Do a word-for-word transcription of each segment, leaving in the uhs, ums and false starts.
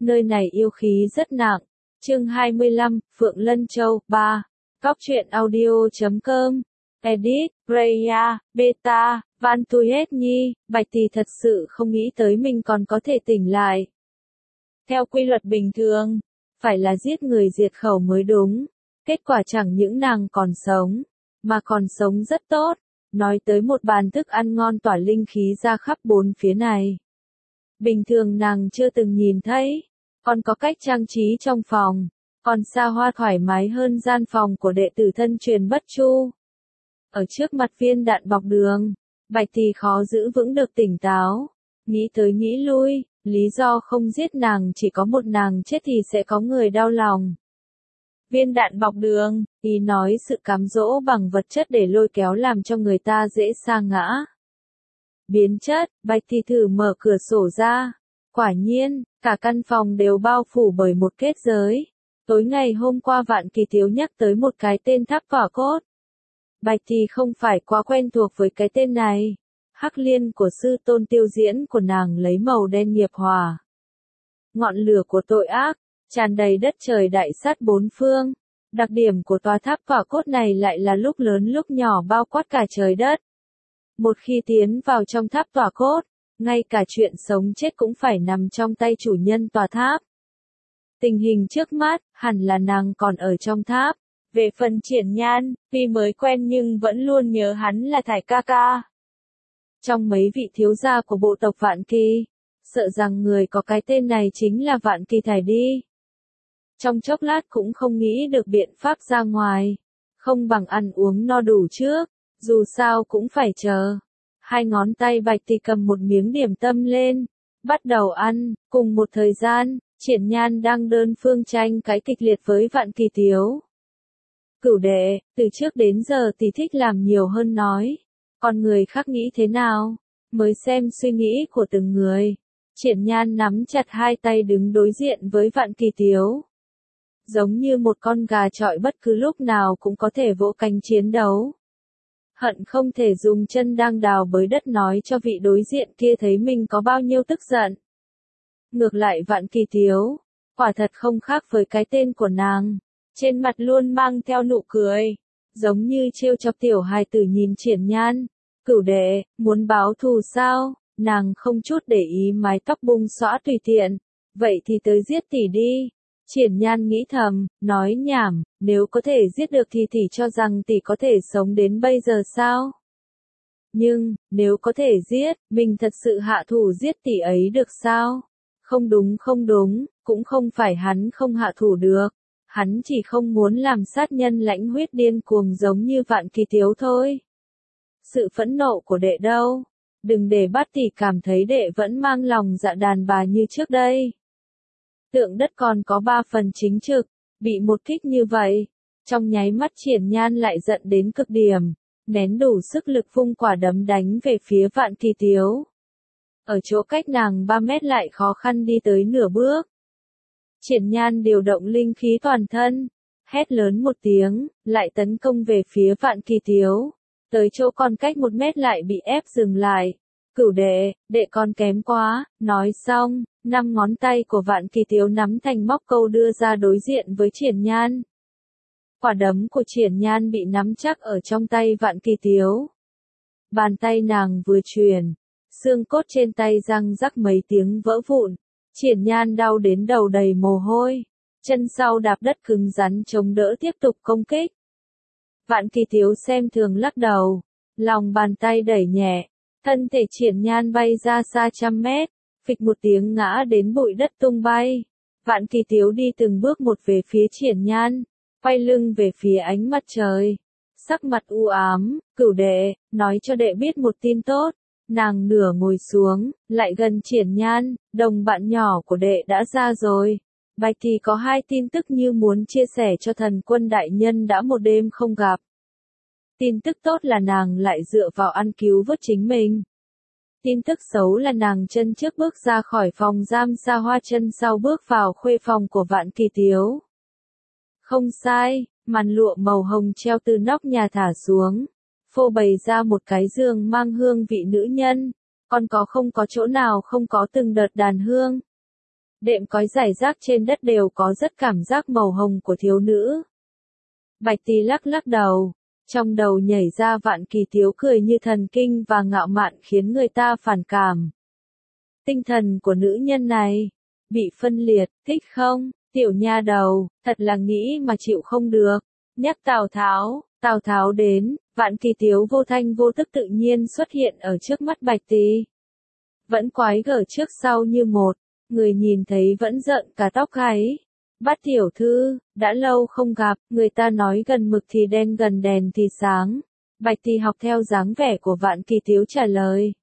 nơi này yêu khí rất nặng. Chương hai mươi lăm, Phượng Lân Châu, ba. Góc truyện audio chấm com. Edit, Freya, Beta, Van Tuyết Nhi, Bạch Tỷ thật sự không nghĩ tới mình còn có thể tỉnh lại. Theo quy luật bình thường, phải là giết người diệt khẩu mới đúng. Kết quả chẳng những nàng còn sống, mà còn sống rất tốt. Nói tới một bàn thức ăn ngon tỏa linh khí ra khắp bốn phía này. Bình thường nàng chưa từng nhìn thấy, còn có cách trang trí trong phòng, còn xa hoa thoải mái hơn gian phòng của đệ tử thân truyền Bất Chu. Ở trước mặt viên đạn bọc đường, Bạch Tỷ khó giữ vững được tỉnh táo, nghĩ tới nghĩ lui, lý do không giết nàng chỉ có một, nàng chết thì sẽ có người đau lòng. Viên đạn bọc đường, ý nói sự cám dỗ bằng vật chất để lôi kéo làm cho người ta dễ sa ngã. Biến chất, Bạch Tỷ thử mở cửa sổ ra. Quả nhiên, cả căn phòng đều bao phủ bởi một kết giới. Tối ngày hôm qua Vạn Kỳ Tiếu nhắc tới một cái tên tháp quả cốt. Bạch Tỷ không phải quá quen thuộc với cái tên này. Hắc liên của sư tôn tiêu diễn của nàng lấy màu đen nghiệp hỏa. Ngọn lửa của tội ác, tràn đầy đất trời đại sát bốn phương. Đặc điểm của tòa tháp quả cốt này lại là lúc lớn lúc nhỏ bao quát cả trời đất. Một khi tiến vào trong tháp tòa cốt, ngay cả chuyện sống chết cũng phải nằm trong tay chủ nhân tòa tháp. Tình hình trước mắt, hẳn là nàng còn ở trong tháp. Về phần Triển Nhan, tuy mới quen nhưng vẫn luôn nhớ hắn là Thải ca ca. Trong mấy vị thiếu gia của bộ tộc Vạn Kỳ, sợ rằng người có cái tên này chính là Vạn Kỳ Thải đi. Trong chốc lát cũng không nghĩ được biện pháp ra ngoài, không bằng ăn uống no đủ trước, dù sao cũng phải chờ. Hai ngón tay Bạch Tỷ cầm một miếng điểm tâm lên, bắt đầu ăn. Cùng một thời gian, Triển Nhan đang đơn phương tranh cái kịch liệt với Vạn Kỳ Tiếu. Cửu đệ, từ trước đến giờ tỷ thích làm nhiều hơn nói. Còn người khác nghĩ thế nào? Mới xem suy nghĩ của từng người. Triển Nhan nắm chặt hai tay đứng đối diện với Vạn Kỳ Tiếu. Giống như một con gà chọi bất cứ lúc nào cũng có thể vỗ cánh chiến đấu. Hận không thể dùng chân đang đào bới đất nói cho vị đối diện kia thấy mình có bao nhiêu tức giận. Ngược lại Vạn Kỳ Tiếu, quả thật không khác với cái tên của nàng, trên mặt luôn mang theo nụ cười, giống như trêu chọc tiểu hài tử nhìn Triển Nhan. Cửu đệ, muốn báo thù sao? Nàng không chút để ý mái tóc bung xõa tùy tiện, vậy thì tới giết tỷ đi. Triển Nhan nghĩ thầm, nói nhảm, nếu có thể giết được thì tỷ cho rằng tỷ có thể sống đến bây giờ sao? Nhưng, nếu có thể giết, mình thật sự hạ thủ giết tỷ ấy được sao? Không đúng không đúng, cũng không phải hắn không hạ thủ được. Hắn chỉ không muốn làm sát nhân lãnh huyết điên cuồng giống như Vạn Kỳ Tiếu thôi. Sự phẫn nộ của đệ đâu? Đừng để bắt tỷ cảm thấy đệ vẫn mang lòng dạ đàn bà như trước đây. Tượng đất còn có ba phần chính trực, bị một kích như vậy, trong nháy mắt Triển Nhan lại giận đến cực điểm, nén đủ sức lực vung quả đấm đánh về phía Vạn Kỳ Tiếu. Ở chỗ cách nàng ba mét lại khó khăn đi tới nửa bước. Triển Nhan điều động linh khí toàn thân, hét lớn một tiếng, lại tấn công về phía Vạn Kỳ Tiếu. Tới chỗ còn cách một mét lại bị ép dừng lại. Cửu đệ, đệ con kém quá. Nói xong, năm ngón tay của Vạn Kỳ Tiếu nắm thành móc câu đưa ra đối diện với Triển Nhan. Quả đấm của Triển Nhan bị nắm chắc ở trong tay Vạn Kỳ Tiếu. Bàn tay nàng vừa chuyển, xương cốt trên tay răng rắc mấy tiếng vỡ vụn. Triển Nhan đau đến đầu đầy mồ hôi, chân sau đạp đất cứng rắn chống đỡ tiếp tục công kích. Vạn Kỳ Tiếu xem thường lắc đầu, lòng bàn tay đẩy nhẹ, thân thể Triển Nhan bay ra xa trăm mét, phịch một tiếng ngã đến bụi đất tung bay. Vạn Kỳ Tiếu đi từng bước một về phía Triển Nhan, quay lưng về phía ánh mặt trời, sắc mặt u ám. Cửu đệ, nói cho đệ biết một tin tốt. Nàng nửa ngồi xuống, lại gần Triển Nhan, đồng bạn nhỏ của đệ đã ra rồi. Bạch Tỷ có hai tin tức như muốn chia sẻ cho thần quân đại nhân đã một đêm không gặp. Tin tức tốt là nàng lại dựa vào ăn cứu vớt chính mình. Tin tức xấu là nàng chân trước bước ra khỏi phòng giam xa hoa, chân sau bước vào khuê phòng của Vạn Kỳ Tiếu. Không sai, màn lụa màu hồng treo từ nóc nhà thả xuống, phô bày ra một cái giường mang hương vị nữ nhân, còn có không có chỗ nào không có từng đợt đàn hương. Đệm cói rải rác trên đất đều có rất cảm giác màu hồng của thiếu nữ. Bạch Tì lắc lắc đầu, trong đầu nhảy ra Vạn Kỳ Tiếu cười như thần kinh và ngạo mạn khiến người ta phản cảm. Tinh thần của nữ nhân này, bị phân liệt, thích không, tiểu nha đầu, thật là nghĩ mà chịu không được. Nhắc Tào Tháo, Tào Tháo đến, Vạn Kỳ Tiếu vô thanh vô tức tự nhiên xuất hiện ở trước mắt Bạch Tì. Vẫn quái gở trước sau như một, người nhìn thấy vẫn giận cả tóc gáy. Bát tiểu thư, đã lâu không gặp, người ta nói gần mực thì đen gần đèn thì sáng. Bạch Tì học theo dáng vẻ của Vạn Kỳ Tiếu trả lời.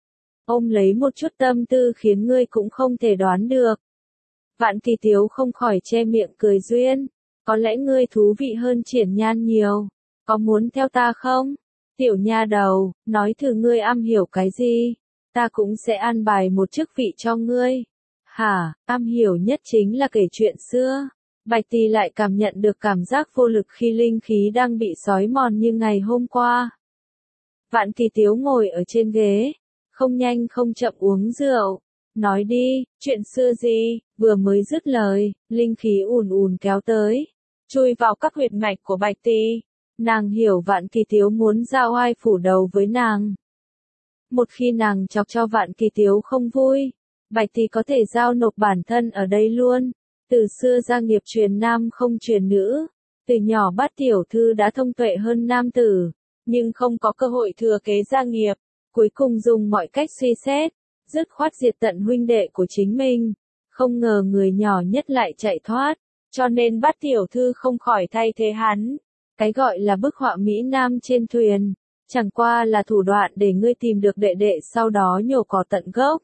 Ôm lấy một chút tâm tư khiến ngươi cũng không thể đoán được. Vạn Kỳ Tiếu không khỏi che miệng cười duyên. Có lẽ ngươi thú vị hơn Triển Nhan nhiều. Có muốn theo ta không? Tiểu nha đầu, nói thử ngươi am hiểu cái gì? Ta cũng sẽ an bài một chức vị cho ngươi. Hả, am hiểu nhất chính là kể chuyện xưa. Bạch Tì lại cảm nhận được cảm giác vô lực khi linh khí đang bị xói mòn như ngày hôm qua. Vạn Kỳ Tiếu ngồi ở trên ghế, không nhanh không chậm uống rượu. Nói đi, chuyện xưa gì? Vừa mới dứt lời, linh khí ùn ùn kéo tới, chui vào các huyệt mạch của Bạch Tì. Nàng hiểu Vạn Kỳ Tiếu muốn giao oai phủ đầu với nàng. Một khi nàng chọc cho Vạn Kỳ Tiếu không vui, Bạch Tì có thể giao nộp bản thân ở đây luôn. Từ xưa gia nghiệp truyền nam không truyền nữ, từ nhỏ Bát tiểu thư đã thông tuệ hơn nam tử, nhưng không có cơ hội thừa kế gia nghiệp, cuối cùng dùng mọi cách suy xét, dứt khoát diệt tận huynh đệ của chính mình. Không ngờ người nhỏ nhất lại chạy thoát, cho nên Bát tiểu thư không khỏi thay thế hắn. Cái gọi là bức họa Mỹ Nam trên thuyền, chẳng qua là thủ đoạn để ngươi tìm được đệ đệ sau đó nhổ cỏ tận gốc.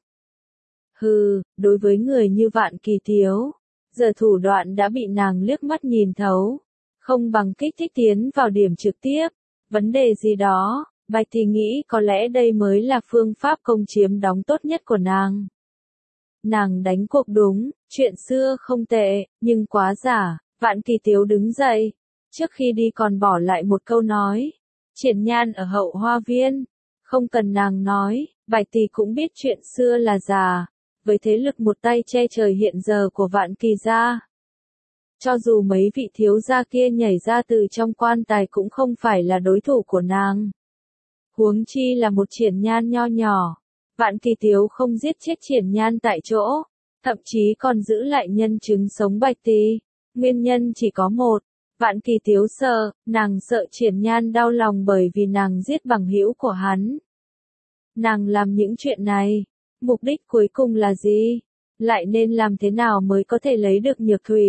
Hừ, đối với người như Vạn Kỳ Tiếu, giờ thủ đoạn đã bị nàng liếc mắt nhìn thấu, không bằng kích thích tiến vào điểm trực tiếp. Vấn đề gì đó, Bạch Tì nghĩ có lẽ đây mới là phương pháp công chiếm đóng tốt nhất của nàng. Nàng đánh cuộc đúng, chuyện xưa không tệ, nhưng quá giả. Vạn Kỳ Tiếu đứng dậy, trước khi đi còn bỏ lại một câu nói. Triển Nhan ở hậu hoa viên, không cần nàng nói, Bạch Tì cũng biết chuyện xưa là giả. Với thế lực một tay che trời hiện giờ của Vạn Kỳ gia, cho dù mấy vị thiếu gia kia nhảy ra từ trong quan tài cũng không phải là đối thủ của nàng. Huống chi là một Triển Nhan nho nhỏ. Vạn Kỳ Tiếu không giết chết Triển Nhan tại chỗ, thậm chí còn giữ lại nhân chứng sống Bạch Tì. Nguyên nhân chỉ có một, Vạn Kỳ Tiếu sợ, nàng sợ Triển Nhan đau lòng bởi vì nàng giết bằng hữu của hắn. Nàng làm những chuyện này, mục đích cuối cùng là gì? Lại nên làm thế nào mới có thể lấy được Nhược Thủy?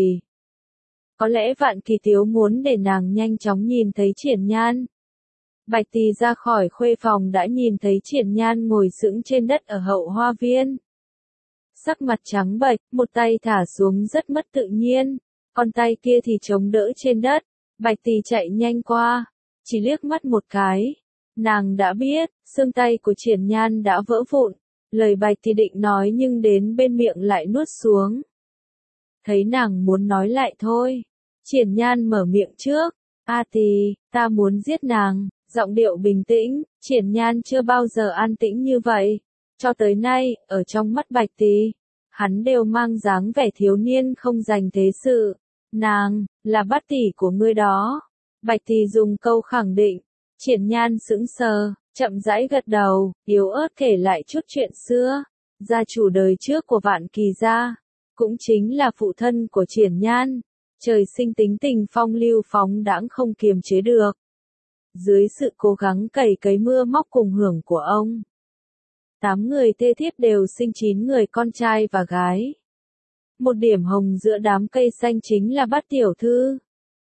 Có lẽ Vạn Kỳ Tiếu muốn để nàng nhanh chóng nhìn thấy Triển Nhan. Bạch Tì ra khỏi khuê phòng đã nhìn thấy Triển Nhan ngồi sững trên đất ở hậu hoa viên. Sắc mặt trắng bệch, một tay thả xuống rất mất tự nhiên, còn tay kia thì chống đỡ trên đất. Bạch Tì chạy nhanh qua, chỉ liếc mắt một cái, nàng đã biết, xương tay của Triển Nhan đã vỡ vụn. Lời Bạch Tì định nói nhưng đến bên miệng lại nuốt xuống. Thấy nàng muốn nói lại thôi, Triển Nhan mở miệng trước. A Tì, ta muốn giết nàng. Giọng điệu bình tĩnh, Triển Nhan chưa bao giờ an tĩnh như vậy. Cho tới nay, ở trong mắt Bạch Tì, hắn đều mang dáng vẻ thiếu niên không dành thế sự. Nàng, là Bát tỷ của ngươi đó. Bạch Tì dùng câu khẳng định. Triển Nhan sững sờ, chậm rãi gật đầu, yếu ớt kể lại chút chuyện xưa. Gia chủ đời trước của Vạn Kỳ gia, cũng chính là phụ thân của Triển Nhan. Trời sinh tính tình phong lưu phóng đãng không kiềm chế được. Dưới sự cố gắng cày cấy mưa móc cùng hưởng của ông, tám người thê thiếp đều sinh chín người con trai và gái. Một điểm hồng giữa đám cây xanh chính là Bát tiểu thư.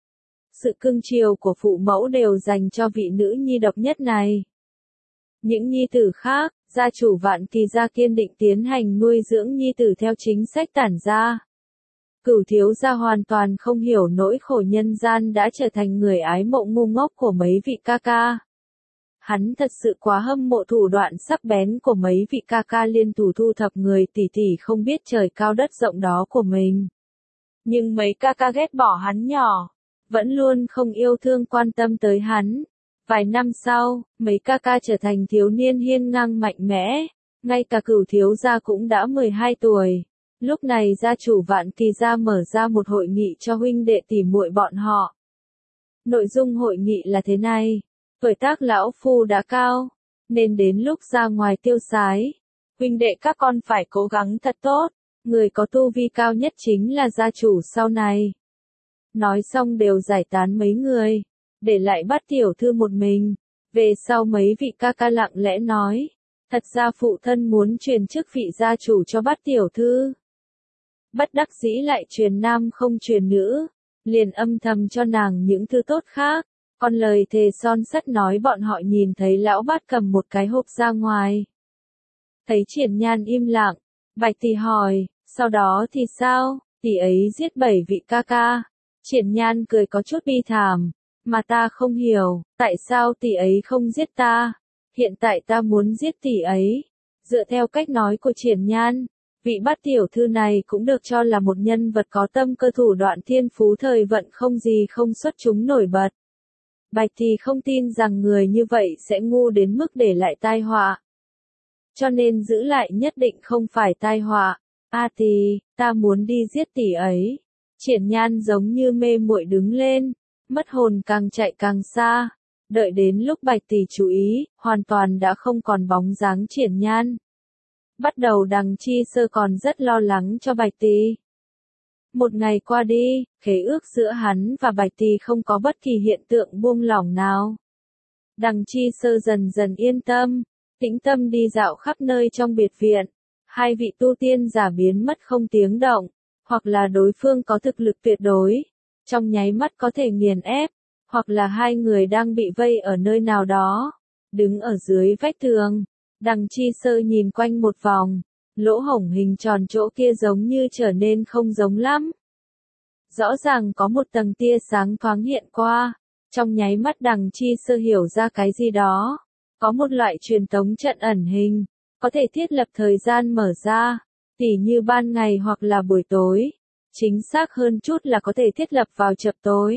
Sự cưng chiều của phụ mẫu đều dành cho vị nữ nhi độc nhất này. Những nhi tử khác, gia chủ Vạn Kỳ gia kiên định tiến hành nuôi dưỡng nhi tử theo chính sách tản gia. Cửu thiếu gia hoàn toàn không hiểu nỗi khổ nhân gian đã trở thành người ái mộ ngu ngốc của mấy vị ca ca. Hắn thật sự quá hâm mộ thủ đoạn sắc bén của mấy vị ca ca liên thủ thu thập người tỷ tỷ không biết trời cao đất rộng đó của mình. Nhưng mấy ca ca ghét bỏ hắn nhỏ, vẫn luôn không yêu thương quan tâm tới hắn. Vài năm sau, mấy ca ca trở thành thiếu niên hiên ngang mạnh mẽ, ngay cả cửu thiếu gia cũng đã mười hai tuổi. Lúc này gia chủ Vạn Kỳ gia mở ra một hội nghị cho huynh đệ tỉ muội bọn họ. Nội dung hội nghị là thế này, tuổi tác lão phu đã cao, nên đến lúc ra ngoài tiêu sái, huynh đệ các con phải cố gắng thật tốt, người có tu vi cao nhất chính là gia chủ sau này. Nói xong đều giải tán mấy người, để lại Bát tiểu thư một mình. Về sau mấy vị ca ca lặng lẽ nói, thật ra phụ thân muốn truyền chức vị gia chủ cho Bát tiểu thư. Bất đắc dĩ lại truyền nam không truyền nữ, liền âm thầm cho nàng những thứ tốt khác, còn lời thề son sắt nói bọn họ nhìn thấy lão Bát cầm một cái hộp ra ngoài. Thấy Triển Nhan im lặng, Bạch Tỷ hỏi, sau đó thì sao, tỷ ấy giết bảy vị ca ca. Triển Nhan cười có chút bi thảm, mà ta không hiểu, tại sao tỷ ấy không giết ta, hiện tại ta muốn giết tỷ ấy. Dựa theo cách nói của Triển Nhan, vị Bát tiểu thư này cũng được cho là một nhân vật có tâm cơ thủ đoạn thiên phú thời vận không gì không xuất chúng nổi bật. Bạch thì không tin rằng người như vậy sẽ ngu đến mức để lại tai họa. Cho nên giữ lại nhất định không phải tai họa. A tỷ, ta muốn đi giết tỷ ấy. Triển Nhan giống như mê muội đứng lên, mất hồn càng chạy càng xa. Đợi đến lúc Bạch tỷ chú ý, hoàn toàn đã không còn bóng dáng Triển Nhan. Bắt đầu Đằng Chi Sơ còn rất lo lắng cho Bạch tỷ. Một ngày qua đi, khế ước giữa hắn và Bạch tỷ không có bất kỳ hiện tượng buông lỏng nào. Đằng Chi Sơ dần dần yên tâm, tĩnh tâm đi dạo khắp nơi trong biệt viện. Hai vị tu tiên giả biến mất không tiếng động, hoặc là đối phương có thực lực tuyệt đối, trong nháy mắt có thể nghiền ép, hoặc là hai người đang bị vây ở nơi nào đó, đứng ở dưới vách tường. Đằng Chi Sơ nhìn quanh một vòng, lỗ hổng hình tròn chỗ kia giống như trở nên không giống lắm. Rõ ràng có một tầng tia sáng thoáng hiện qua, trong nháy mắt Đằng Chi Sơ hiểu ra cái gì đó, có một loại truyền tống trận ẩn hình, có thể thiết lập thời gian mở ra, tỉ như ban ngày hoặc là buổi tối, chính xác hơn chút là có thể thiết lập vào chập tối.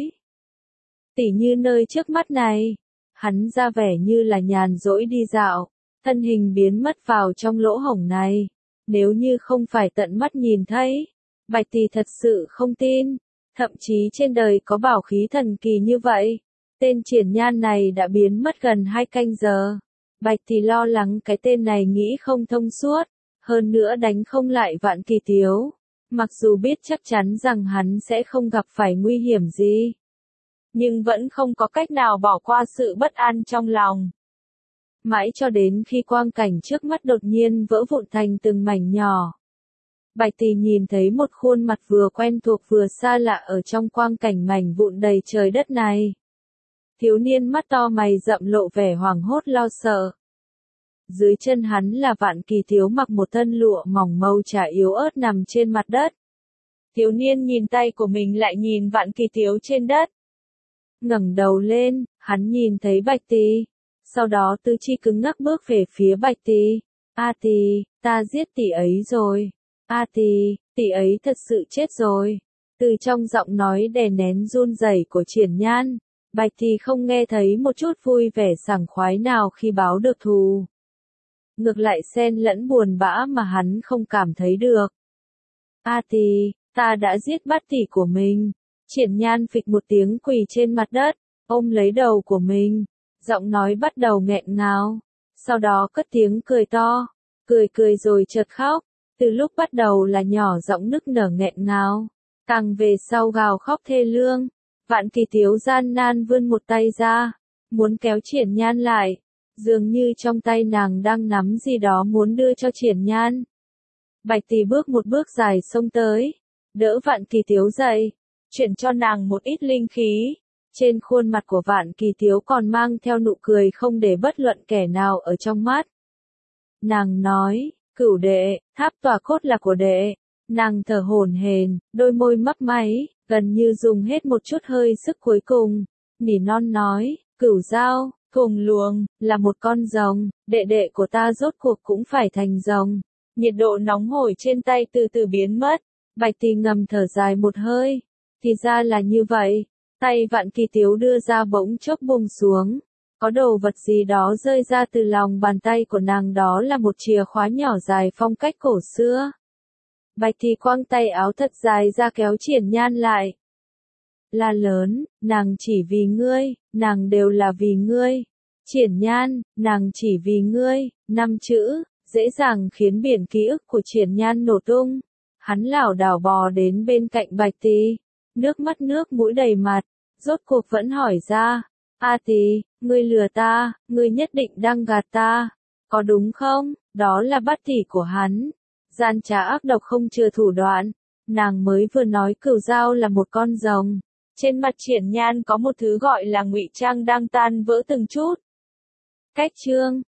Tỉ như nơi trước mắt này, hắn ra vẻ như là nhàn rỗi đi dạo, thân hình biến mất vào trong lỗ hổng này, nếu như không phải tận mắt nhìn thấy, Bạch tỷ thật sự không tin, thậm chí trên đời có bảo khí thần kỳ như vậy. Tên Triển Nhan này đã biến mất gần hai canh giờ. Bạch tỷ lo lắng cái tên này nghĩ không thông suốt, hơn nữa đánh không lại Vạn Kỳ Tiếu, mặc dù biết chắc chắn rằng hắn sẽ không gặp phải nguy hiểm gì, nhưng vẫn không có cách nào bỏ qua sự bất an trong lòng. Mãi cho đến khi quang cảnh trước mắt đột nhiên vỡ vụn thành từng mảnh nhỏ. Bạch tỷ nhìn thấy một khuôn mặt vừa quen thuộc vừa xa lạ ở trong quang cảnh mảnh vụn đầy trời đất này. Thiếu niên mắt to mày rậm lộ vẻ hoảng hốt lo sợ. Dưới chân hắn là Vạn Kỳ Tiếu mặc một thân lụa mỏng màu trà yếu ớt nằm trên mặt đất. Thiếu niên nhìn tay của mình lại nhìn Vạn Kỳ Tiếu trên đất. Ngẩng đầu lên, hắn nhìn thấy Bạch tỷ. Sau đó tứ chi cứng ngắc bước về phía Bạch tỷ. A tỷ, ta giết tỷ ấy rồi. A tỷ, tỷ ấy thật sự chết rồi. Từ trong giọng nói đè nén run rẩy của Triển Nhan, Bạch tỷ không nghe thấy một chút vui vẻ sảng khoái nào khi báo được thù. Ngược lại xen lẫn buồn bã mà hắn không cảm thấy được. A tỷ, ta đã giết Bát tỷ của mình. Triển Nhan phịch một tiếng quỳ trên mặt đất, ôm lấy đầu của mình, giọng nói bắt đầu nghẹn ngào, sau đó cất tiếng cười to, cười cười rồi chợt khóc, từ lúc bắt đầu là nhỏ giọng nức nở nghẹn ngào, càng về sau gào khóc thê lương. Vạn Kỳ Tiếu gian nan vươn một tay ra, muốn kéo Triển Nhan lại, dường như trong tay nàng đang nắm gì đó muốn đưa cho Triển Nhan. Bạch tỷ bước một bước dài xông tới, đỡ Vạn Kỳ Tiếu dậy, chuyển cho nàng một ít linh khí. Trên khuôn mặt của Vạn Kỳ Tiếu còn mang theo nụ cười không để bất luận kẻ nào ở trong mắt. Nàng nói, cửu đệ, tháp tòa cốt là của đệ. Nàng thở hổn hển, đôi môi mấp máy, gần như dùng hết một chút hơi sức cuối cùng. Nỉ non nói, cửu giao, cùng luồng, là một con rồng, đệ đệ của ta rốt cuộc cũng phải thành rồng. Nhiệt độ nóng hổi trên tay từ từ biến mất. Bạch tỷ ngầm thở dài một hơi. Thì ra là như vậy. Tay Vạn Kỳ Tiếu đưa ra bỗng chốc buông xuống. Có đồ vật gì đó rơi ra từ lòng bàn tay của nàng, đó là một chìa khóa nhỏ dài phong cách cổ xưa. Bạch Thì quăng tay áo thật dài ra kéo Triển Nhan lại. La lớn, nàng chỉ vì ngươi, nàng đều là vì ngươi. Triển Nhan, nàng chỉ vì ngươi, năm chữ, dễ dàng khiến biển ký ức của Triển Nhan nổ tung. Hắn lảo đảo bò đến bên cạnh Bạch Tì, nước mắt nước mũi đầy mặt, rốt cuộc vẫn hỏi ra, A Tì, ngươi lừa ta, ngươi nhất định đang gạt ta, có đúng không? Đó là Bát tỷ của hắn, gian trá ác độc không chừa thủ đoạn, nàng mới vừa nói Cửu Dao là một con rồng. Trên mặt Triển Nhan có một thứ gọi là ngụy trang đang tan vỡ từng chút. Cách chương